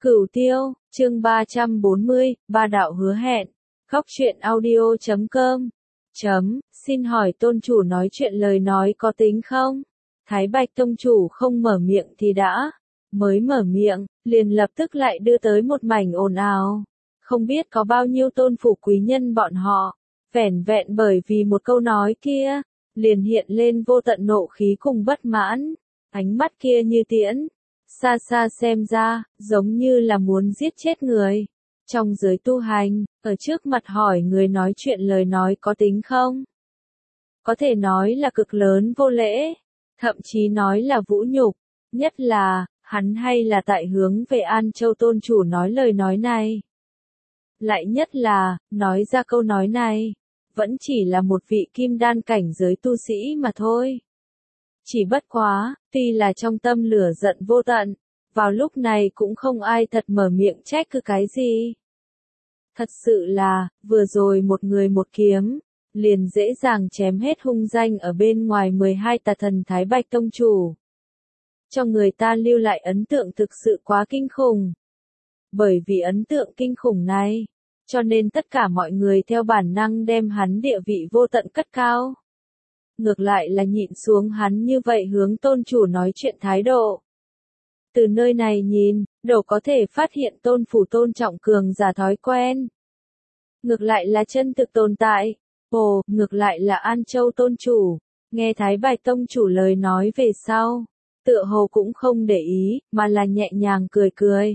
Cửu Tiêu, chương 340, ba đạo hứa hẹn. Góc truyện audio.com. Xin hỏi tôn chủ nói chuyện lời nói có tính không? Thái Bạch tông chủ không mở miệng thì đã. Mới mở miệng, liền lập tức lại đưa tới một mảnh ồn ào. Không biết có bao nhiêu tôn phủ quý nhân bọn họ. Vẻn vẹn bởi vì một câu nói kia, liền hiện lên vô tận nộ khí cùng bất mãn. Ánh mắt kia như tiễn. Xa xa xem ra, giống như là muốn giết chết người. Trong giới tu hành, ở trước mặt hỏi người nói chuyện lời nói có tính không? Có thể nói là cực lớn vô lễ, thậm chí nói là vũ nhục, nhất là, hắn hay là tại hướng về An Châu tôn chủ nói lời nói này. Lại nhất là, nói ra câu nói này, vẫn chỉ là một vị kim đan cảnh giới tu sĩ mà thôi. Chỉ bất quá, tuy là trong tâm lửa giận vô tận, vào lúc này cũng không ai thật mở miệng trách cứ cái gì. Thật sự là, vừa rồi một người một kiếm, liền dễ dàng chém hết hung danh ở bên ngoài 12 tà thần Thái Bạch tông chủ. Cho người ta lưu lại ấn tượng thực sự quá kinh khủng. Bởi vì ấn tượng kinh khủng này, cho nên tất cả mọi người theo bản năng đem hắn địa vị vô tận cất cao. Ngược lại là nhịn xuống hắn như vậy hướng tôn chủ nói chuyện thái độ. Từ nơi này nhìn, đều có thể phát hiện tôn phủ tôn trọng cường giả thói quen. Ngược lại là chân thực tồn tại. Ồ, ngược lại là An Châu tôn chủ. Nghe Thái Bạch tông chủ lời nói về sau. Tựa hồ cũng không để ý, mà là nhẹ nhàng cười cười.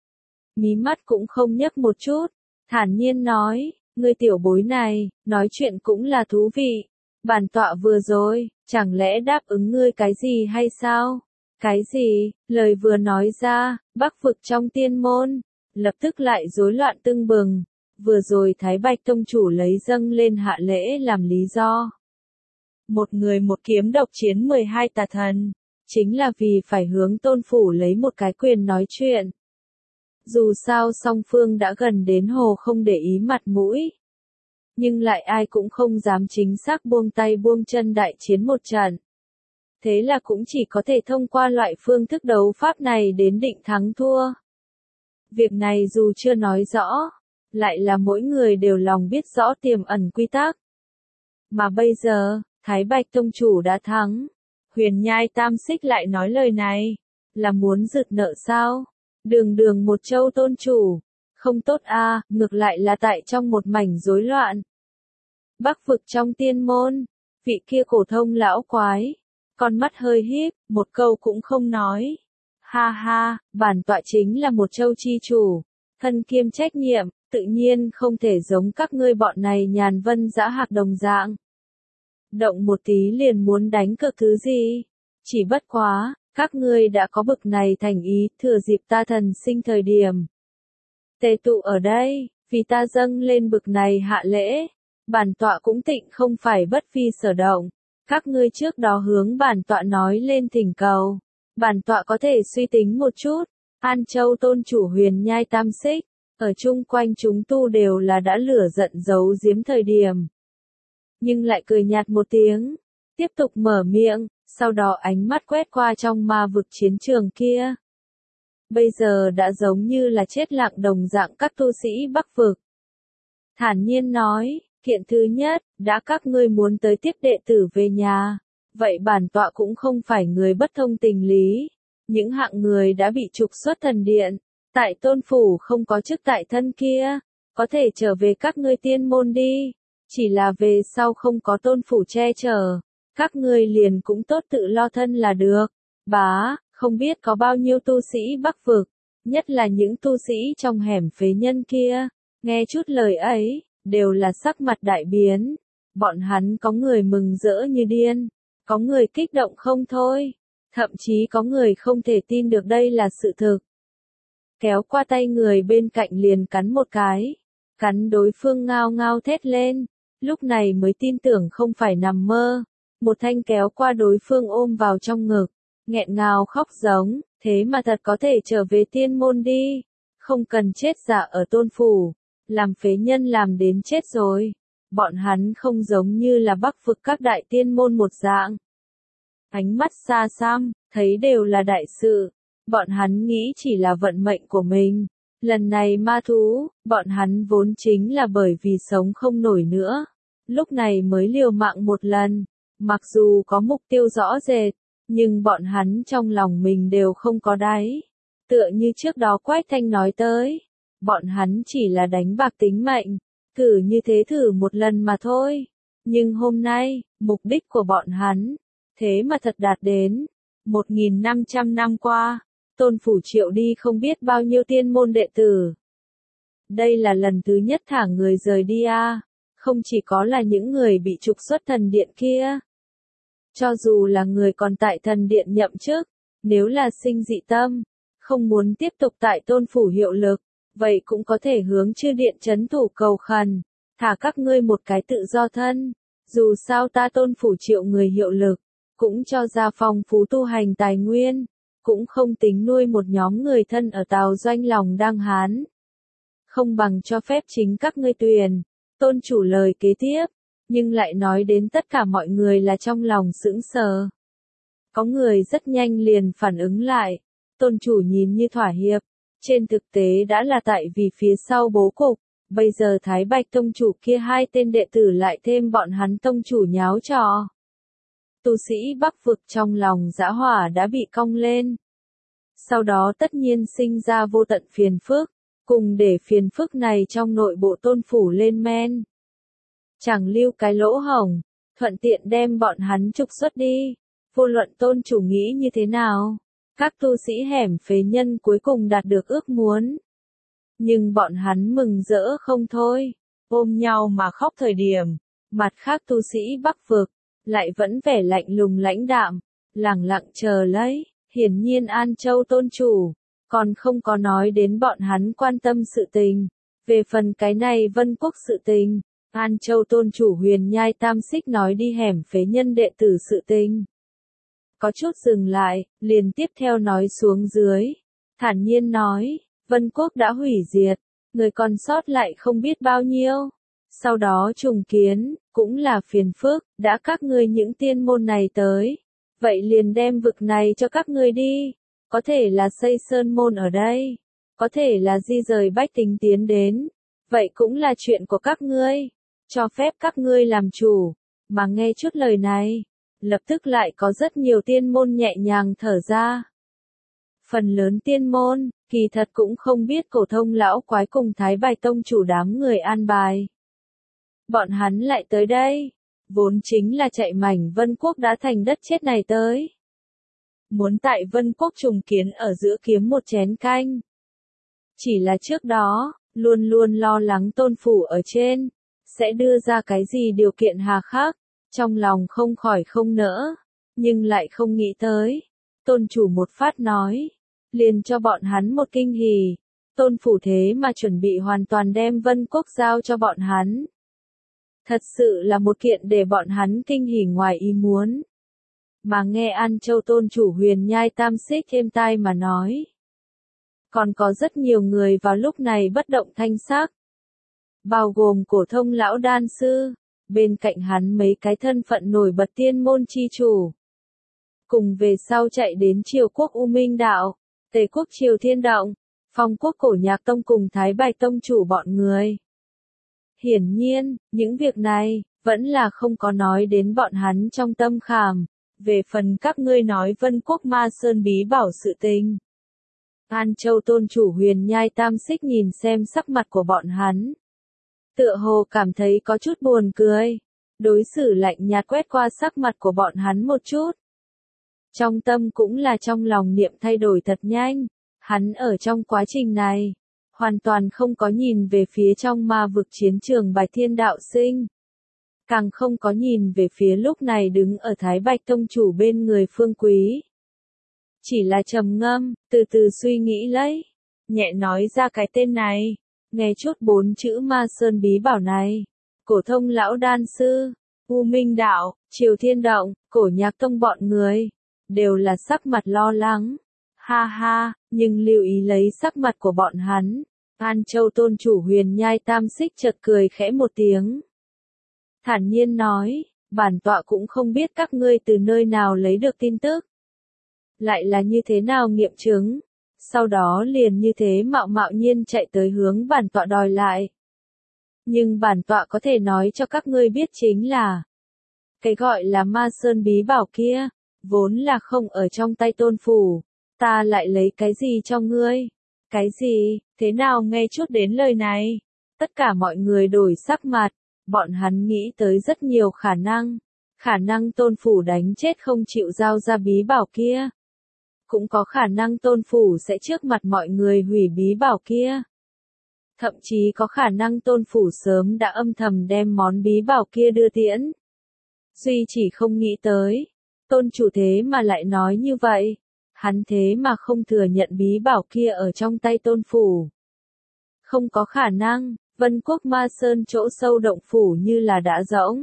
Mí mắt cũng không nhấc một chút. Thản nhiên nói, ngươi tiểu bối này, nói chuyện cũng là thú vị. Bản tọa vừa rồi, chẳng lẽ đáp ứng ngươi cái gì hay sao? Cái gì? Lời vừa nói ra, Bắc vực trong tiên môn, lập tức lại rối loạn tưng bừng. Vừa rồi Thái Bạch tông chủ lấy dâng lên hạ lễ làm lý do. Một người một kiếm độc chiến 12 tà thần, chính là vì phải hướng tôn phủ lấy một cái quyền nói chuyện. Dù sao song phương đã gần đến hồ không để ý mặt mũi. Nhưng lại ai cũng không dám chính xác buông tay buông chân đại chiến một trận. Thế là cũng chỉ có thể thông qua loại phương thức đấu pháp này đến định thắng thua. Việc này dù chưa nói rõ, lại là mỗi người đều lòng biết rõ tiềm ẩn quy tắc. Mà bây giờ, Thái Bạch tông chủ đã thắng. Huyền Nhai Tam Xích lại nói lời này, là muốn rượt nợ sao? Đường một châu tôn chủ. Không tốt a, ngược lại là tại trong một mảnh rối loạn. Bắc vực trong tiên môn, vị kia cổ thông lão quái, con mắt hơi híp, một câu cũng không nói. Ha ha, bản tọa chính là một châu chi chủ, thân kiêm trách nhiệm, tự nhiên không thể giống các ngươi bọn này nhàn vân dã hạc đồng dạng. Động một tí liền muốn đánh cược thứ gì? Chỉ bất quá, các ngươi đã có bực này thành ý, thừa dịp ta thần sinh thời điểm. Tề tụ ở đây, vì ta dâng lên bực này hạ lễ. Bản tọa cũng tịnh không phải bất phi sở động. Các ngươi trước đó hướng bản tọa nói lên thỉnh cầu. Bản tọa có thể suy tính một chút. An Châu tôn chủ Huyền Nhai Tam Xích, ở chung quanh chúng tu đều là đã lửa giận giấu giếm thời điểm. Nhưng lại cười nhạt một tiếng, tiếp tục mở miệng, sau đó ánh mắt quét qua trong ma vực chiến trường kia. Bây giờ đã giống như là chết lặng đồng dạng các tu sĩ Bắc vực. Thản nhiên nói, kiện thứ nhất, đã các ngươi muốn tới tiếp đệ tử về nhà, vậy bản tọa cũng không phải người bất thông tình lý. Những hạng người đã bị trục xuất thần điện, tại tôn phủ không có chức tại thân kia, có thể trở về các ngươi tiên môn đi, chỉ là về sau không có tôn phủ che chở, các ngươi liền cũng tốt tự lo thân là được. Bá, không biết có bao nhiêu tu sĩ Bắc vực, nhất là những tu sĩ trong hẻm phế nhân kia, nghe chút lời ấy, đều là sắc mặt đại biến. Bọn hắn có người mừng rỡ như điên, có người kích động không thôi, thậm chí có người không thể tin được đây là sự thực. Kéo qua tay người bên cạnh liền cắn một cái, cắn đối phương ngao ngao thét lên, lúc này mới tin tưởng không phải nằm mơ. Một thanh kéo qua đối phương ôm vào trong ngực, nghẹn ngào khóc giống, thế mà thật có thể trở về tiên môn đi, không cần chết dạ ở tôn phủ, làm phế nhân làm đến chết rồi. Bọn hắn không giống như là Bắc vực các đại tiên môn một dạng. Ánh mắt xa xăm, thấy đều là đại sự, Bọn hắn nghĩ chỉ là vận mệnh của mình. Lần này ma thú, bọn hắn vốn chính là bởi vì sống không nổi nữa. Lúc này mới liều mạng một lần. Mặc dù có mục tiêu rõ rệt, nhưng bọn hắn trong lòng mình đều không có đáy. Tựa như trước đó Quách Thanh nói tới. Bọn hắn chỉ là đánh bạc tính mệnh. Thử như thế thử một lần mà thôi. Nhưng hôm nay, mục đích của bọn hắn, thế mà thật đạt đến. 1.500 năm qua, Tôn Phủ triệu đi không biết bao nhiêu tiên môn đệ tử. Đây là lần thứ nhất thả người rời đi a. Không chỉ có là những người bị trục xuất thần điện kia. Cho dù là người còn tại thần điện nhậm chức, nếu là sinh dị tâm, không muốn tiếp tục tại Tôn Phủ hiệu lực, vậy cũng có thể hướng chư điện trấn thủ cầu khẩn, thả các ngươi một cái tự do thân. Dù sao ta Tôn Phủ triệu người hiệu lực, cũng cho ra phong phú tu hành tài nguyên, cũng không tính nuôi một nhóm người thân ở Tào Doanh lòng đang hán. Không bằng cho phép chính các ngươi tuyển. Tôn chủ lời kế tiếp, nhưng lại nói đến tất cả mọi người là trong lòng sững sờ. Có người rất nhanh liền phản ứng lại, tôn chủ nhìn như thỏa hiệp, trên thực tế đã là tại vì phía sau bố cục, bây giờ Thái Bạch tông chủ kia hai tên đệ tử lại thêm bọn hắn tông chủ nháo trò. Tu sĩ Bắc vực trong lòng dã hỏa đã bị cong lên. Sau đó tất nhiên sinh ra vô tận phiền phức, cùng để phiền phức này trong nội bộ Tôn Phủ lên men. Chẳng lưu cái lỗ hổng, thuận tiện đem bọn hắn trục xuất đi. Vô luận tôn chủ nghĩ như thế nào, các tu sĩ hẻm phế nhân cuối cùng đạt được ước muốn. Nhưng bọn hắn mừng rỡ không thôi, ôm nhau mà khóc thời điểm, mặt khác tu sĩ Bắc vực, lại vẫn vẻ lạnh lùng lãnh đạm, lẳng lặng chờ lấy, hiển nhiên An Châu tôn chủ, còn không có nói đến bọn hắn quan tâm sự tình. Về phần cái này Vân Quốc sự tình, An Châu tôn chủ Huyền Nhai Tam Xích nói đi hẻm phế nhân đệ tử sự tình. Có chút dừng lại, liền tiếp theo nói xuống dưới. Thản nhiên nói, Vân Quốc đã hủy diệt, người còn sót lại không biết bao nhiêu. Sau đó trùng kiến, cũng là phiền phức, đã các ngươi những tiên môn này tới. Vậy liền đem vực này cho các ngươi đi. Có thể là xây sơn môn ở đây. Có thể là di rời bách tính tiến đến. Vậy cũng là chuyện của các ngươi. Cho phép các ngươi làm chủ. Mà nghe chút lời này, lập tức lại có rất nhiều tiên môn nhẹ nhàng thở ra. Phần lớn tiên môn, kỳ thật cũng không biết Cổ Thông lão quái cùng Thái Bạch tông chủ đám người an bài. Bọn hắn lại tới đây, vốn chính là chạy mảnh Vân Quốc đã thành đất chết này tới. Muốn tại Vân Quốc trùng kiến ở giữa kiếm một chén canh. Chỉ là trước đó, luôn luôn lo lắng Tôn Phủ ở trên, sẽ đưa ra cái gì điều kiện hà khắc, trong lòng không khỏi không nỡ, nhưng lại không nghĩ tới. Tôn chủ một phát nói, liền cho bọn hắn một kinh hỉ, Tôn Phủ thế mà chuẩn bị hoàn toàn đem Vân Quốc giao cho bọn hắn. Thật sự là một kiện để bọn hắn kinh hỉ ngoài ý muốn. Mà nghe An Châu tôn chủ Huyền Nhai Tam Xích thêm tai mà nói. Còn có rất nhiều người vào lúc này bất động thanh sắc. Bao gồm Cổ Thông lão đan sư, bên cạnh hắn mấy cái thân phận nổi bật tiên môn chi chủ. Cùng về sau chạy đến Triều Quốc U Minh Đạo, Tề Quốc Triều Thiên Động, Phong Quốc Cổ Nhạc Tông cùng Thái Bạch tông chủ bọn người. Hiển nhiên, những việc này, vẫn là không có nói đến bọn hắn trong tâm khảm. Về phần các ngươi nói Vân Quốc Ma Sơn bí bảo sự tình. An Châu tôn chủ Huyền Nhai Tam Xích nhìn xem sắc mặt của bọn hắn. Tựa hồ cảm thấy có chút buồn cười. Đối xử lạnh nhạt quét qua sắc mặt của bọn hắn một chút. Trong tâm cũng là trong lòng niệm thay đổi thật nhanh. Hắn ở trong quá trình này, hoàn toàn không có nhìn về phía trong ma vực chiến trường Bạch Thiên Đạo Sinh. Càng không có nhìn về phía lúc này đứng ở Thái Bạch tông chủ bên người Phương Quý. Chỉ là trầm ngâm, từ từ suy nghĩ lấy, nhẹ nói ra cái tên này, nghe chút 4 chữ Ma Sơn bí bảo này. Cổ Thông lão đan sư, U Minh Đạo, Triều Thiên Động, Cổ Nhạc Tông bọn người, đều là sắc mặt lo lắng. Ha ha, nhưng lưu ý lấy sắc mặt của bọn hắn. An Châu tôn chủ Huyền Nhai Tam Xích chợt cười khẽ một tiếng. Thản nhiên nói, bản tọa cũng không biết các ngươi từ nơi nào lấy được tin tức. Lại là như thế nào nghiệm chứng, sau đó liền như thế mạo mạo nhiên chạy tới hướng bản tọa đòi lại. Nhưng bản tọa có thể nói cho các ngươi biết chính là, cái gọi là Ma Sơn bí bảo kia, vốn là không ở trong tay tôn phủ, ta lại lấy cái gì cho ngươi? Cái gì? Thế nào nghe chút đến lời này? Tất cả mọi người đổi sắc mặt, bọn hắn nghĩ tới rất nhiều khả năng tôn phủ đánh chết không chịu giao ra bí bảo kia. Cũng có khả năng tôn phủ sẽ trước mặt mọi người hủy bí bảo kia. Thậm chí có khả năng tôn phủ sớm đã âm thầm đem món bí bảo kia đưa tiễn. Duy chỉ không nghĩ tới, tôn chủ thế mà lại nói như vậy, hắn thế mà không thừa nhận bí bảo kia ở trong tay tôn phủ. Không có khả năng, Vân Quốc Ma Sơn chỗ sâu động phủ như là đã rỗng.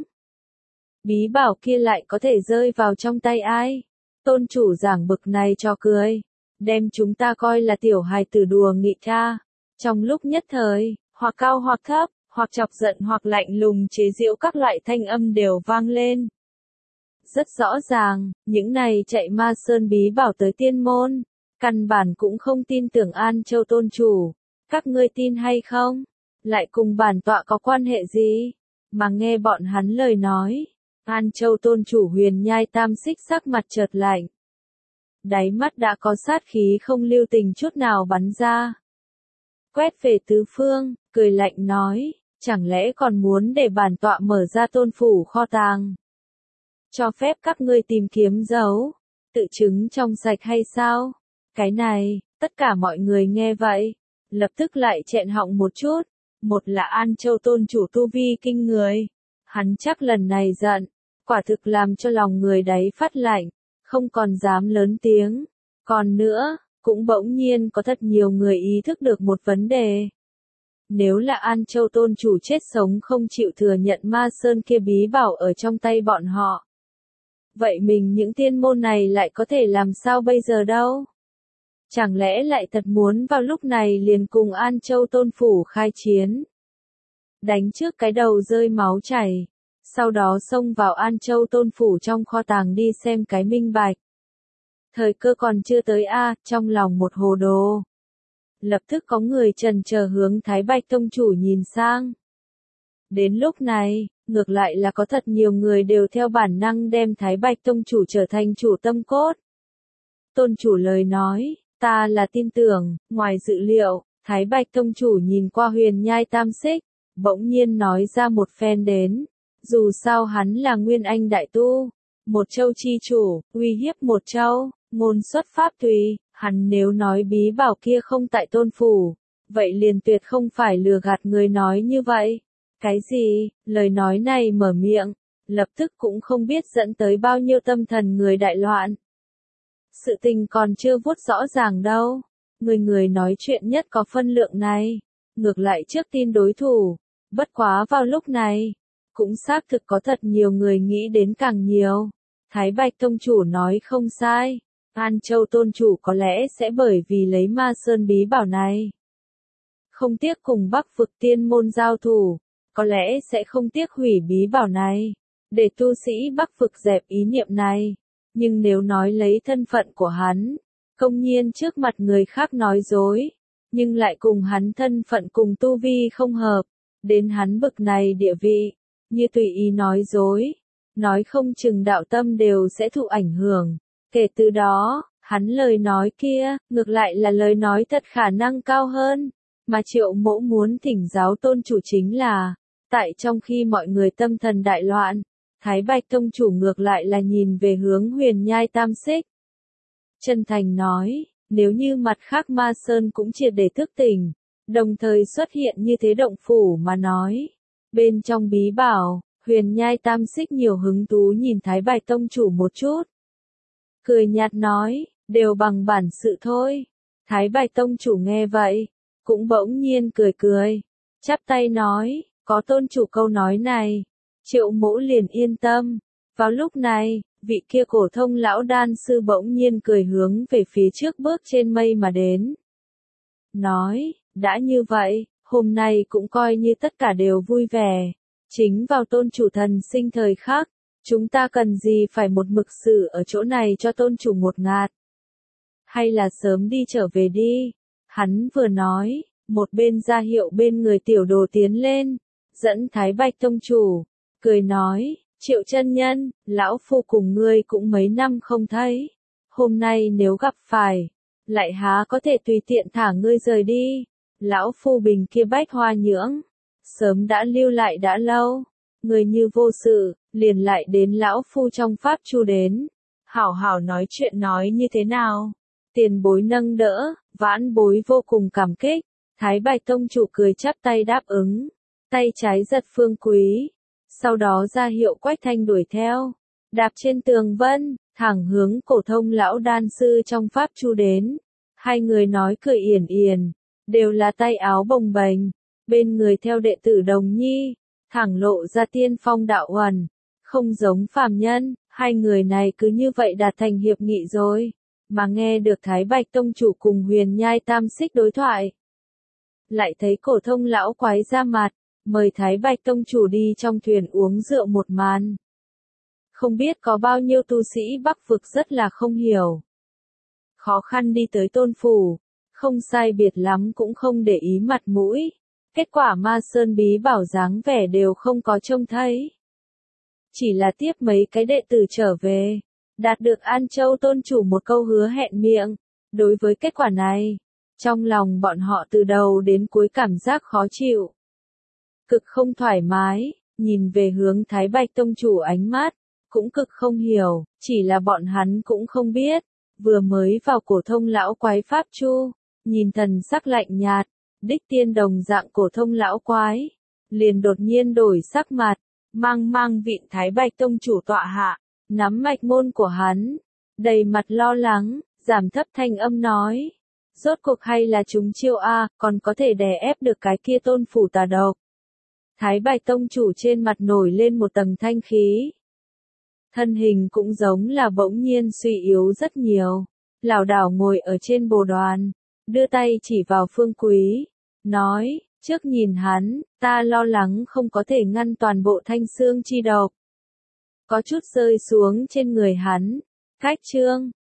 Bí bảo kia lại có thể rơi vào trong tay ai? Tôn chủ giảng bực này cho cười, đem chúng ta coi là tiểu hài tử đùa nghị ca. Trong lúc nhất thời, hoặc cao hoặc thấp, hoặc chọc giận hoặc lạnh lùng chế giễu các loại thanh âm đều vang lên. Rất rõ ràng, những này chạy Ma Sơn bí bảo tới tiên môn, căn bản cũng không tin tưởng An Châu tôn chủ. Các ngươi tin hay không? Lại cùng bản tọa có quan hệ gì? Mà nghe bọn hắn lời nói, An Châu tôn chủ Huyền Nhai Tam Xích sắc mặt chợt lạnh. Đáy mắt đã có sát khí không lưu tình chút nào bắn ra. Quét về tứ phương, cười lạnh nói, chẳng lẽ còn muốn để bản tọa mở ra tôn phủ kho tàng? Cho phép các ngươi tìm kiếm dấu, tự chứng trong sạch hay sao? Cái này, tất cả mọi người nghe vậy, lập tức lại chẹn họng một chút. Một là An Châu tôn chủ tu vi kinh người, hắn chắc lần này giận, quả thực làm cho lòng người đấy phát lạnh, không còn dám lớn tiếng. Còn nữa, cũng bỗng nhiên có thật nhiều người ý thức được một vấn đề. Nếu là An Châu tôn chủ chết sống không chịu thừa nhận Ma Sơn kia bí bảo ở trong tay bọn họ, vậy mình những tiên môn này lại có thể làm sao bây giờ đâu? Chẳng lẽ lại thật muốn vào lúc này liền cùng An Châu tôn phủ khai chiến? Đánh trước cái đầu rơi máu chảy, sau đó xông vào An Châu tôn phủ trong kho tàng đi xem cái minh bạch. Thời cơ còn chưa tới trong lòng một hồ đồ. Lập tức có người chần chờ hướng Thái Bạch tông chủ nhìn sang. Đến lúc này, ngược lại là có thật nhiều người đều theo bản năng đem Thái Bạch tông chủ trở thành chủ tâm cốt. Tôn chủ lời nói, ta là tin tưởng, ngoài dự liệu, Thái Bạch tông chủ nhìn qua Huyền Nhai Tam Xích, bỗng nhiên nói ra một phen đến. Dù sao hắn là Nguyên Anh đại tu, một châu chi chủ, uy hiếp một châu, ngôn xuất pháp tùy, hắn nếu nói bí bảo kia không tại tôn phủ, vậy liền tuyệt không phải lừa gạt người nói như vậy. Cái gì, lời nói này mở miệng, lập tức cũng không biết dẫn tới bao nhiêu tâm thần người đại loạn. Sự tình còn chưa vuốt rõ ràng đâu, người nói chuyện nhất có phân lượng này, ngược lại trước tin đối thủ, bất quá vào lúc này, cũng xác thực có thật nhiều người nghĩ đến càng nhiều. Thái Bạch tông chủ nói không sai, An Châu tôn chủ có lẽ sẽ bởi vì lấy Ma Sơn bí bảo này, không tiếc cùng Bắc vực tiên môn giao thủ, có lẽ sẽ không tiếc hủy bí bảo này, để tu sĩ Bắc vực dẹp ý niệm này. Nhưng nếu nói lấy thân phận của hắn, công nhiên trước mặt người khác nói dối, nhưng lại cùng hắn thân phận cùng tu vi không hợp, đến hắn bực này địa vị, như tùy ý nói dối, nói không chừng đạo tâm đều sẽ thụ ảnh hưởng. Kể từ đó, hắn lời nói kia, ngược lại là lời nói thật khả năng cao hơn, mà Triệu Mỗ muốn thỉnh giáo tôn chủ chính là, tại trong khi mọi người tâm thần đại loạn, Thái Bạch tông chủ ngược lại là nhìn về hướng Huyền Nhai Tam Xích. Chân thành nói, nếu như mặt khác Ma Sơn cũng triệt để thức tỉnh, đồng thời xuất hiện như thế động phủ mà nói, bên trong bí bảo, Huyền Nhai Tam Xích nhiều hứng thú nhìn Thái Bạch tông chủ một chút. Cười nhạt nói, đều bằng bản sự thôi. Thái Bạch tông chủ nghe vậy, cũng bỗng nhiên cười cười, chắp tay nói, có tôn chủ câu nói này, Triệu Mỗ liền yên tâm. Vào lúc này, vị kia cổ thông lão đan sư bỗng nhiên cười hướng về phía trước bước trên mây mà đến. Nói, đã như vậy, hôm nay cũng coi như tất cả đều vui vẻ. Chính vào tôn chủ thần sinh thời khắc, chúng ta cần gì phải một mực xử ở chỗ này cho tôn chủ một ngạt. hay là sớm đi trở về đi. Hắn vừa nói, một bên ra hiệu bên người tiểu đồ tiến lên, dẫn Thái Bạch tông chủ, cười nói, Triệu chân nhân, lão phu cùng ngươi cũng mấy năm không thấy, hôm nay nếu gặp phải, lại há có thể tùy tiện thả ngươi rời đi. Lão phu bình kia bách hoa nhưỡng, sớm đã lưu lại đã lâu, người như vô sự, liền lại đến lão phu trong pháp chu đến, hảo hảo nói chuyện nói như thế nào. Tiền bối nâng đỡ, vãn bối vô cùng cảm kích. Thái Bạch tông chủ cười chắp tay đáp ứng, tay trái giật phương quý, sau đó ra hiệu Quách Thanh đuổi theo, đạp trên tường vân, thẳng hướng Cổ Thông lão đan sư trong pháp chu đến. Hai người nói cười yển yển, đều là tay áo bồng bềnh, bên người theo đệ tử Đồng Nhi, thẳng lộ ra tiên phong đạo huần, không giống phàm nhân, hai người này cứ như vậy đạt thành hiệp nghị rồi, mà nghe được Thái Bạch tông chủ cùng Huyền Nhai Tam Xích đối thoại, lại thấy Cổ Thông lão quái ra mặt, mời Thái Bạch tông chủ đi trong thuyền uống rượu một màn. Không biết có bao nhiêu tu sĩ Bắc vực rất là không hiểu. Khó khăn đi tới Tôn phủ, không sai biệt lắm cũng không để ý mặt mũi. Kết quả Ma Sơn bí bảo dáng vẻ đều không có trông thấy. Chỉ là tiếp mấy cái đệ tử trở về, đạt được An Châu tôn chủ một câu hứa hẹn miệng. Đối với kết quả này, trong lòng bọn họ từ đầu đến cuối cảm giác khó chịu. Cực không thoải mái, nhìn về hướng Thái Bạch tông chủ ánh mắt, cũng cực không hiểu, chỉ là bọn hắn cũng không biết. Vừa mới vào Cổ Thông lão quái pháp chu, nhìn thần sắc lạnh nhạt, đích tiên đồng dạng Cổ Thông lão quái, liền đột nhiên đổi sắc mặt, mang vịn Thái Bạch tông chủ tọa hạ, nắm mạch môn của hắn, đầy mặt lo lắng, giảm thấp thanh âm nói, rốt cuộc hay là chúng chiêu a, còn có thể đè ép được cái kia Tôn phủ tà độc. Thái Bạch tông chủ trên mặt nổi lên một tầng thanh khí. Thân hình cũng giống là bỗng nhiên suy yếu rất nhiều, lảo đảo ngồi ở trên bồ đoàn, đưa tay chỉ vào Phương Quý, nói, trước nhìn hắn, ta lo lắng không có thể ngăn toàn bộ thanh xương chi độc. Có chút rơi xuống trên người hắn, cách chương.